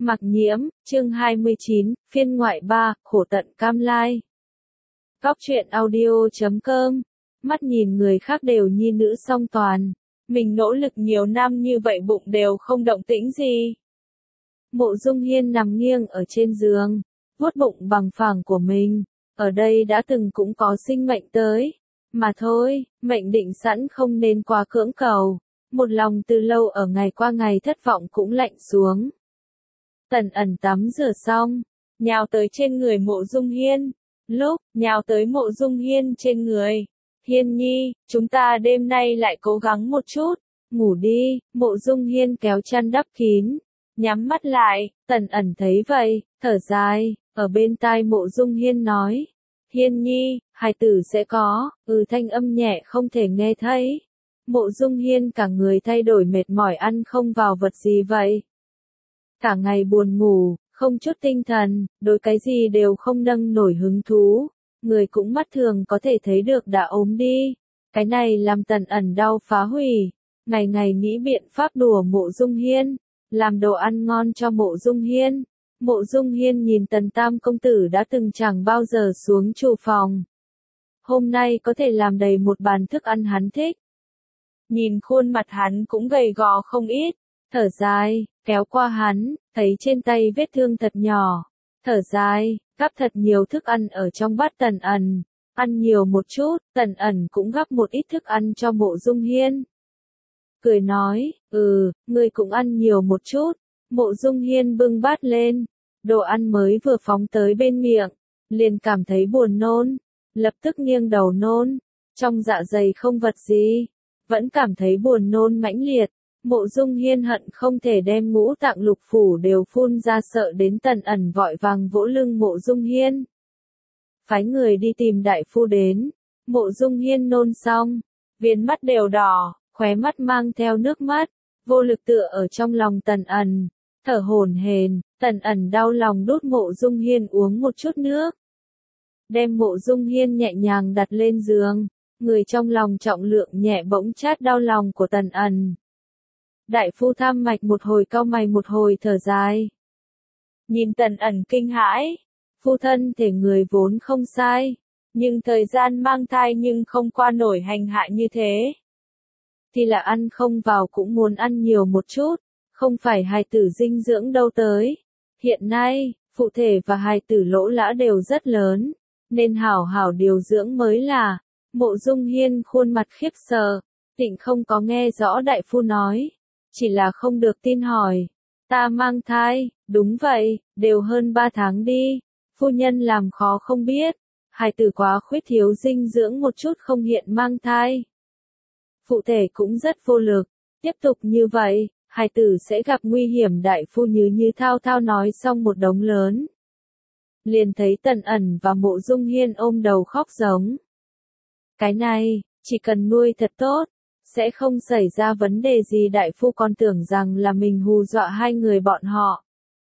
Mặc Nhiễm, chương 29, phiên ngoại 3, khổ tận cam lai. Góc truyện audio.com. Mắt nhìn người khác đều nhi nữ song toàn. Mình nỗ lực nhiều năm như vậy bụng đều không động tĩnh gì. Mộ Dung Hiên nằm nghiêng ở trên giường, vuốt bụng bằng phẳng của mình. Ở đây đã từng cũng có sinh mệnh tới. Mà thôi, mệnh định sẵn không nên quá cưỡng cầu. Một lòng từ lâu ở ngày qua ngày thất vọng cũng lạnh xuống. Tần Ẩn tắm rửa xong, nhào tới trên người Mộ Dung Hiên. Lúc nhào tới Mộ Dung Hiên trên người, Hiên nhi, chúng ta đêm nay lại cố gắng một chút, ngủ đi. Mộ Dung Hiên kéo chăn đắp kín, nhắm mắt lại. Tần Ẩn thấy vậy, thở dài, ở bên tai Mộ Dung Hiên nói, Hiên nhi, hài tử sẽ có. Thanh âm nhẹ không thể nghe thấy. Mộ Dung Hiên cả người thay đổi mệt mỏi, ăn không vào vật gì vậy. Cả ngày buồn ngủ, không chút tinh thần, đối cái gì đều không nâng nổi hứng thú. Người cũng mắt thường có thể thấy được đã ốm đi. Cái này làm Tần Ẩn đau phá hủy. Ngày ngày nghĩ biện pháp đùa Mộ Dung Hiên, làm đồ ăn ngon cho Mộ Dung Hiên. Mộ Dung Hiên nhìn Tần Tam công tử đã từng chẳng bao giờ xuống chủ phòng. Hôm nay có thể làm đầy một bàn thức ăn hắn thích. Nhìn khuôn mặt hắn cũng gầy gò không ít, thở dài, kéo qua hắn, thấy trên tay vết thương thật nhỏ. Thở dài, gắp thật nhiều thức ăn ở trong bát Tần Ẩn. Ăn nhiều một chút. Tần Ẩn cũng gắp một ít thức ăn cho Mộ Dung Hiên. Cười nói, ngươi cũng ăn nhiều một chút. Mộ Dung Hiên bưng bát lên. Đồ ăn mới vừa phóng tới bên miệng, liền cảm thấy buồn nôn. Lập tức nghiêng đầu nôn. Trong dạ dày không vật gì, vẫn cảm thấy buồn nôn mãnh liệt. Mộ Dung Hiên hận không thể đem ngũ tạng lục phủ đều phun ra, sợ đến Tần Ẩn vội vàng vỗ lưng Mộ Dung Hiên. Phái người đi tìm đại phu đến. Mộ Dung Hiên nôn xong, viền mắt đều đỏ, khóe mắt mang theo nước mắt, vô lực tựa ở trong lòng Tần Ẩn, thở hổn hển. Tần Ẩn đau lòng đút Mộ Dung Hiên uống một chút nước, đem Mộ Dung Hiên nhẹ nhàng đặt lên giường. Người trong lòng trọng lượng nhẹ bỗng chát đau lòng của Tần Ẩn. Đại phu thăm mạch một hồi cau mày một hồi thở dài. Nhìn Tần Ẩn kinh hãi, phu thân thể người vốn không sai, nhưng thời gian mang thai nhưng không qua nổi hành hạ như thế. Thì là ăn không vào cũng muốn ăn nhiều một chút, không phải hài tử dinh dưỡng đâu tới. Hiện nay, phụ thể và hài tử lỗ lã đều rất lớn, nên hảo hảo điều dưỡng mới là. Mộ Dung Hiên khuôn mặt khiếp sợ, tịnh không có nghe rõ đại phu nói, chỉ là không được tin hỏi. Ta mang thai, đúng vậy, đều hơn 3 tháng đi, phu nhân làm khó không biết, hài tử quá khuyết thiếu dinh dưỡng một chút không hiện mang thai. Phụ thể cũng rất vô lực, tiếp tục như vậy, hài tử sẽ gặp nguy hiểm. Đại phu như thao thao nói xong một đống lớn. Liền thấy Tần Ẩn và Mộ Dung Hiên ôm đầu khóc giống. Cái này, chỉ cần nuôi thật tốt, sẽ không xảy ra vấn đề gì. Đại phu còn tưởng rằng là mình hù dọa hai người bọn họ.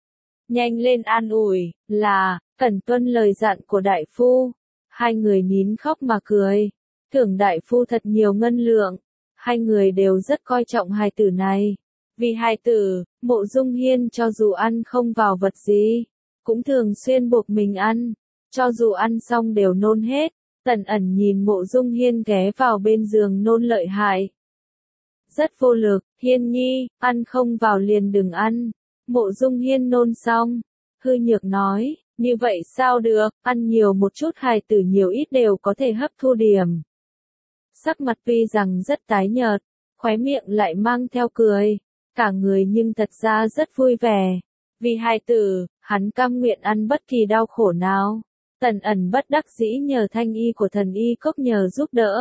Nhanh lên an ủi, là, cần tuân lời dặn của đại phu. Hai người nín khóc mà cười, thưởng đại phu thật nhiều ngân lượng. Hai người đều rất coi trọng hài tử này. Vì hài tử, Mộ Dung Hiên cho dù ăn không vào vật gì, cũng thường xuyên buộc mình ăn. Cho dù ăn xong đều nôn hết. Tần Ẩn nhìn Mộ Dung Hiên ghé vào bên giường nôn lợi hại. Rất vô lực. Hiên nhi, ăn không vào liền đừng ăn. Mộ Dung Hiên nôn xong, hư nhược nói, như vậy sao được, ăn nhiều một chút hài tử nhiều ít đều có thể hấp thu điểm. Sắc mặt tuy rằng rất tái nhợt, khóe miệng lại mang theo cười, cả người nhưng thật ra rất vui vẻ. Vì hài tử, hắn cam nguyện ăn bất kỳ đau khổ nào. Tần Ẩn bất đắc dĩ nhờ thanh y của thần y cốc nhờ giúp đỡ.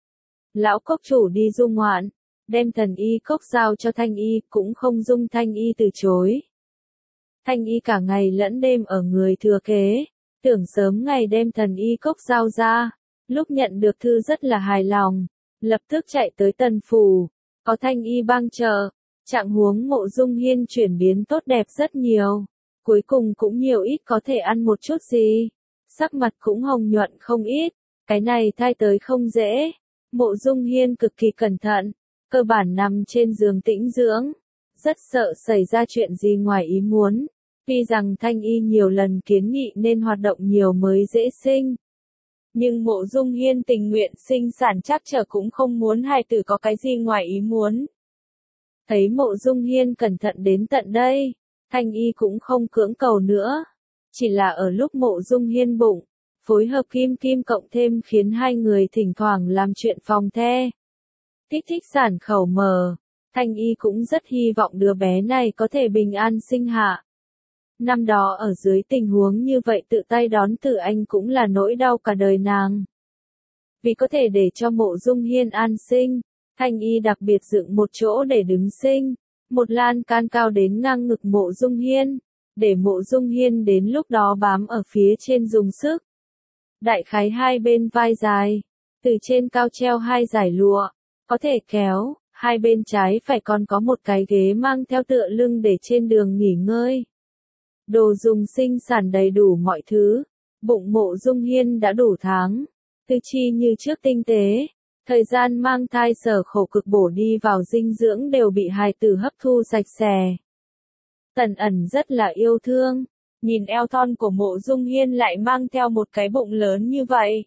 Lão cốc chủ đi du ngoạn, đem thần y cốc giao cho thanh y, cũng không dung thanh y từ chối. Thanh y cả ngày lẫn đêm ở người thừa kế, tưởng sớm ngày đem thần y cốc giao ra. Lúc nhận được thư rất là hài lòng, lập tức chạy tới Tần phủ, có thanh y bang trợ, trạng huống Mộ Dung Hiên chuyển biến tốt đẹp rất nhiều. Cuối cùng cũng nhiều ít có thể ăn một chút gì. Sắc mặt cũng hồng nhuận không ít, cái này thai tới không dễ. Mộ Dung Hiên cực kỳ cẩn thận, cơ bản nằm trên giường tĩnh dưỡng, rất sợ xảy ra chuyện gì ngoài ý muốn. Tuy rằng Thanh Y nhiều lần kiến nghị nên hoạt động nhiều mới dễ sinh. Nhưng Mộ Dung Hiên tình nguyện sinh sản trắc trở cũng không muốn hài tử có cái gì ngoài ý muốn. Thấy Mộ Dung Hiên cẩn thận đến tận đây, Thanh Y cũng không cưỡng cầu nữa. Chỉ là ở lúc Mộ Dung Hiên bụng, phối hợp kim kim cộng thêm khiến hai người thỉnh thoảng làm chuyện phòng the. Kích thích sản khẩu mờ, Thanh Y cũng rất hy vọng đứa bé này có thể bình an sinh hạ. Năm đó ở dưới tình huống như vậy tự tay đón Tử Anh cũng là nỗi đau cả đời nàng. Vì có thể để cho Mộ Dung Hiên an sinh, Thanh Y đặc biệt dựng một chỗ để đứng sinh, một lan can cao đến ngang ngực Mộ Dung Hiên, để Mộ Dung Hiên đến lúc đó bám ở phía trên dùng sức. Đại khái hai bên vai dài, từ trên cao treo hai dải lụa, có thể kéo, hai bên trái phải còn có một cái ghế mang theo tựa lưng để trên đường nghỉ ngơi. Đồ dùng sinh sản đầy đủ mọi thứ, bụng Mộ Dung Hiên đã đủ tháng, tư chi như trước tinh tế, thời gian mang thai sở khổ cực bổ đi vào dinh dưỡng đều bị hài tử hấp thu sạch sẽ. Tần Ẩn rất là yêu thương, nhìn eo thon của Mộ Dung Hiên lại mang theo một cái bụng lớn như vậy.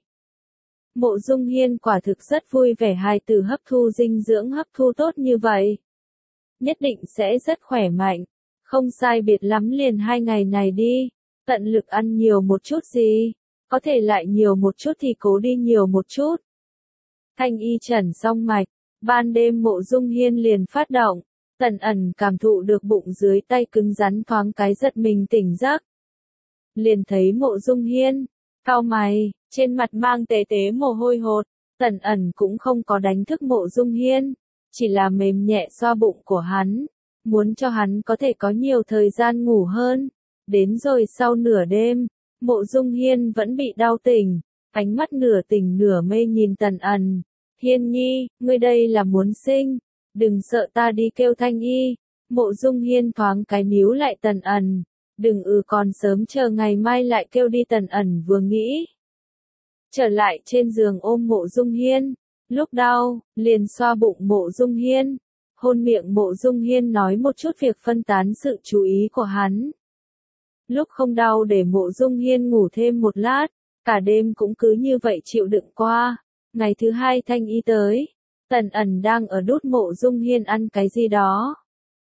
Mộ Dung Hiên quả thực rất vui vẻ hài tử hấp thu dinh dưỡng hấp thu tốt như vậy. Nhất định sẽ rất khỏe mạnh, không sai biệt lắm liền 2 ngày này đi, tận lực ăn nhiều một chút gì, có thể lại nhiều một chút thì cố đi nhiều một chút. Thanh Y trần xong mạch, ban đêm Mộ Dung Hiên liền phát động, Tần Ẩn cảm thụ được bụng dưới tay cứng rắn thoáng cái giật mình tỉnh giấc. Liền thấy Mộ Dung Hiên, cau mày, trên mặt mang tế tế mồ hôi hột, Tần Ẩn cũng không có đánh thức Mộ Dung Hiên, chỉ là mềm nhẹ xoa bụng của hắn, muốn cho hắn có thể có nhiều thời gian ngủ hơn. Đến rồi sau nửa đêm, Mộ Dung Hiên vẫn bị đau tỉnh, ánh mắt nửa tỉnh nửa mê nhìn Tần Ẩn. Hiên nhi, ngươi đây là muốn sinh, đừng sợ ta đi kêu Thanh Y. Mộ Dung Hiên thoáng cái níu lại Tần Ẩn, đừng còn sớm chờ ngày mai lại kêu đi. Tần Ẩn vừa nghĩ, trở lại trên giường ôm Mộ Dung Hiên, lúc đau, liền xoa bụng Mộ Dung Hiên, hôn miệng Mộ Dung Hiên nói một chút việc phân tán sự chú ý của hắn. Lúc không đau để Mộ Dung Hiên ngủ thêm một lát, cả đêm cũng cứ như vậy chịu đựng qua. Ngày thứ hai Thanh Y tới, Tần Ẩn đang ở đút Mộ Dung Hiên ăn cái gì đó.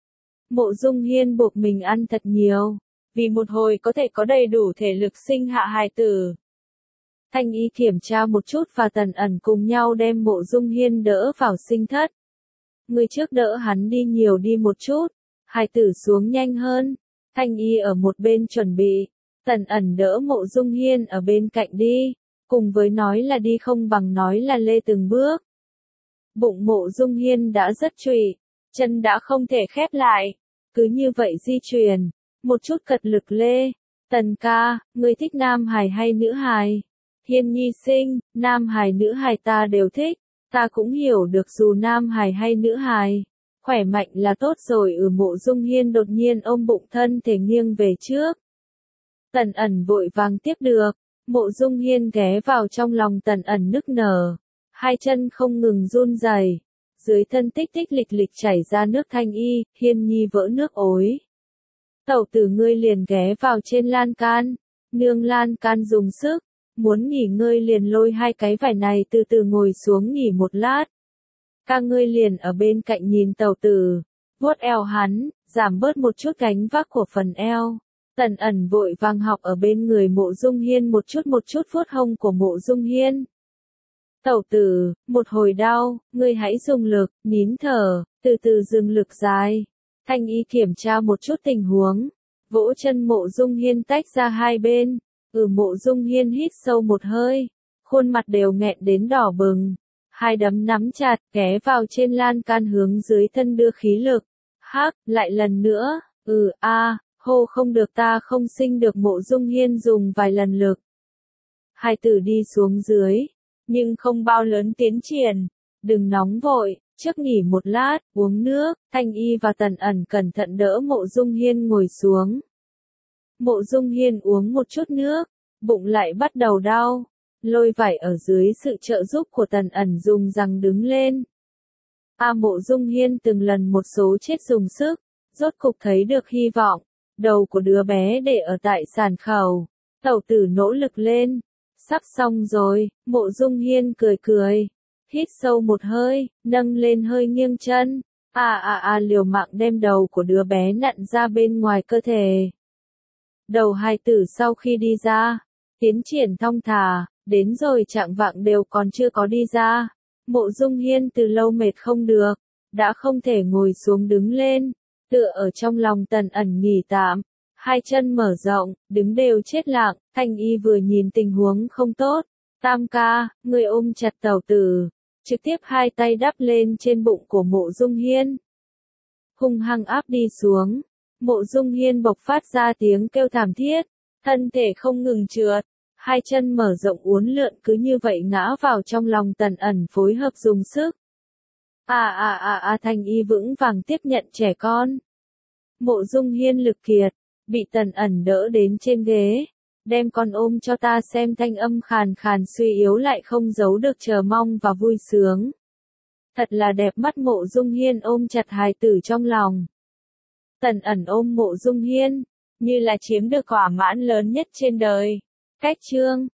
Mộ Dung Hiên buộc mình ăn thật nhiều, vì một hồi có thể có đầy đủ thể lực sinh hạ hài tử. Thanh Y kiểm tra một chút và Tần Ẩn cùng nhau đem Mộ Dung Hiên đỡ vào sinh thất. Người trước đỡ hắn đi nhiều đi một chút, hài tử xuống nhanh hơn. Thanh Y ở một bên chuẩn bị, Tần Ẩn đỡ Mộ Dung Hiên ở bên cạnh đi, cùng với nói là đi không bằng nói là lê từng bước. Bụng Mộ Dung Hiên đã rất trụy, chân đã không thể khép lại, cứ như vậy di chuyển, một chút cật lực lê. Tần ca, ngươi thích nam hài hay nữ hài? Hiên nhi sinh, nam hài nữ hài ta đều thích, ta cũng hiểu được dù nam hài hay nữ hài, khỏe mạnh là tốt rồi. Mộ Dung Hiên đột nhiên ôm bụng thân thể nghiêng về trước. Tần Ẩn vội vàng tiếp được, Mộ Dung Hiên ghé vào trong lòng Tần Ẩn nức nở, hai chân không ngừng run rẩy, dưới thân tích tích lịch lịch chảy ra nước. Thanh Y, Hiên nhi vỡ nước ối. Tẩu tử ngươi liền ghé vào trên lan can, nương lan can dùng sức, muốn nghỉ ngơi liền lôi hai cái vải này từ từ ngồi xuống nghỉ một lát. Ca ngươi liền ở bên cạnh nhìn tẩu tử, vuốt eo hắn, giảm bớt một chút gánh vác của phần eo. Tần Ẩn vội vàng học ở bên người Mộ Dung Hiên một chút vuốt hông của Mộ Dung Hiên. Tẩu tử, một hồi đau, ngươi hãy dùng lực, nín thở, từ từ dừng lực dài. Thanh Y kiểm tra một chút tình huống, vỗ chân Mộ Dung Hiên tách ra hai bên. Mộ Dung Hiên hít sâu một hơi, khuôn mặt đều nghẹn đến đỏ bừng, hai đấm nắm chặt, ghé vào trên lan can hướng dưới thân đưa khí lực. Hắc, lại lần nữa, hô không được ta không sinh được. Mộ Dung Hiên dùng vài lần lực. Hai tử đi xuống dưới, nhưng không bao lớn tiến triển, đừng nóng vội, trước nghỉ một lát, uống nước. Thanh Y và Tần Ẩn cẩn thận đỡ Mộ Dung Hiên ngồi xuống. Mộ Dung Hiên uống một chút nước, bụng lại bắt đầu đau, lôi vải ở dưới sự trợ giúp của Tần Ẩn dùng rằng đứng lên. Mộ Dung Hiên từng lần một số chết dùng sức, rốt cục thấy được hy vọng, đầu của đứa bé để ở tại sản khẩu. Tẩu tử nỗ lực lên. Sắp xong rồi, Mộ Dung Hiên cười cười. Hít sâu một hơi, nâng lên hơi nghiêng chân. Liều mạng đem đầu của đứa bé nặn ra bên ngoài cơ thể. Đầu hài tử sau khi đi ra, tiến triển thong thả, đến rồi chạng vạng đều còn chưa có đi ra. Mộ Dung Hiên từ lâu mệt không được, đã không thể ngồi xuống đứng lên, tựa ở trong lòng Tần Ẩn nghỉ tạm, hai chân mở rộng, đứng đều chết lặng. Thanh Y vừa nhìn tình huống không tốt, Tam ca, người ôm chặt tẩu tử, trực tiếp hai tay đắp lên trên bụng của Mộ Dung Hiên, hung hăng áp đi xuống. Mộ Dung Hiên bộc phát ra tiếng kêu thảm thiết, thân thể không ngừng trượt, hai chân mở rộng uốn lượn cứ như vậy ngã vào trong lòng Tần Ẩn phối hợp dùng sức. Thanh Y vững vàng tiếp nhận trẻ con. Mộ Dung Hiên lực kiệt, bị Tần Ẩn đỡ đến trên ghế, đem con ôm cho ta xem, thanh âm khàn khàn suy yếu lại không giấu được chờ mong và vui sướng. Thật là đẹp mắt. Mộ Dung Hiên ôm chặt hài tử trong lòng. Tần Ẩn ôm Mộ Dung Hiên, như là chiếm được thỏa mãn lớn nhất trên đời. Cách chương